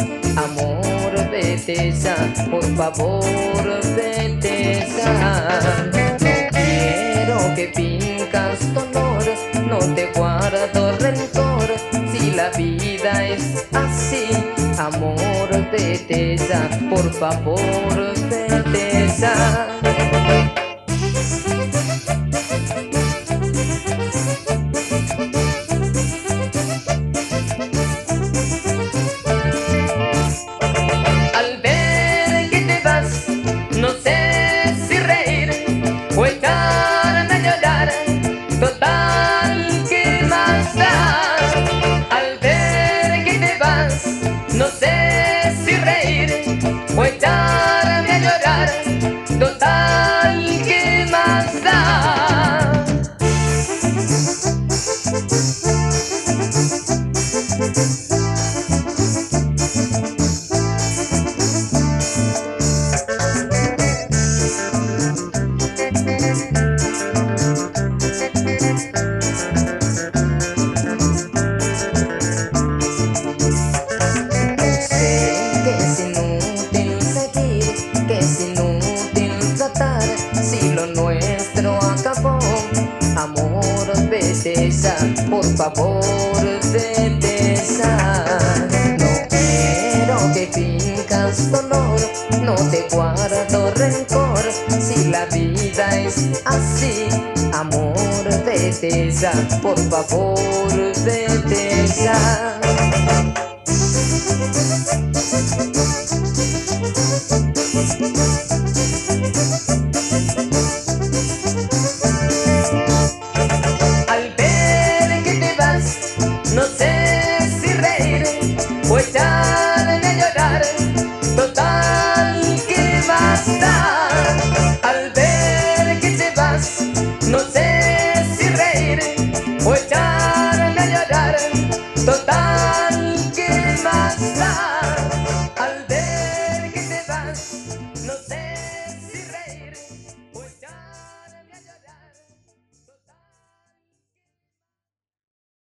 Amor, vete ya, por favor, vete ya. No quiero que finjas dolor, no te guardo rencor. Si la vida es así, amor, vete ya, por favor, vete ya. No sé si reír o echarme a llorar, total, ¿qué más da? Al ver que te vas, no sé si reír o echarme a llorar, total, ¿qué más da? Si lo nuestro acabó, amor, vete ya, por favor, vete ya. No quiero que finjas dolor, no te guardo rencor. Si la vida es así, amor, vete ya, por favor, vete ya. No sé si reír o echarme a llorar, total, ¿qué más da? Al ver que te vas, no sé si reír o echarme a llorar, total, ¿qué más da?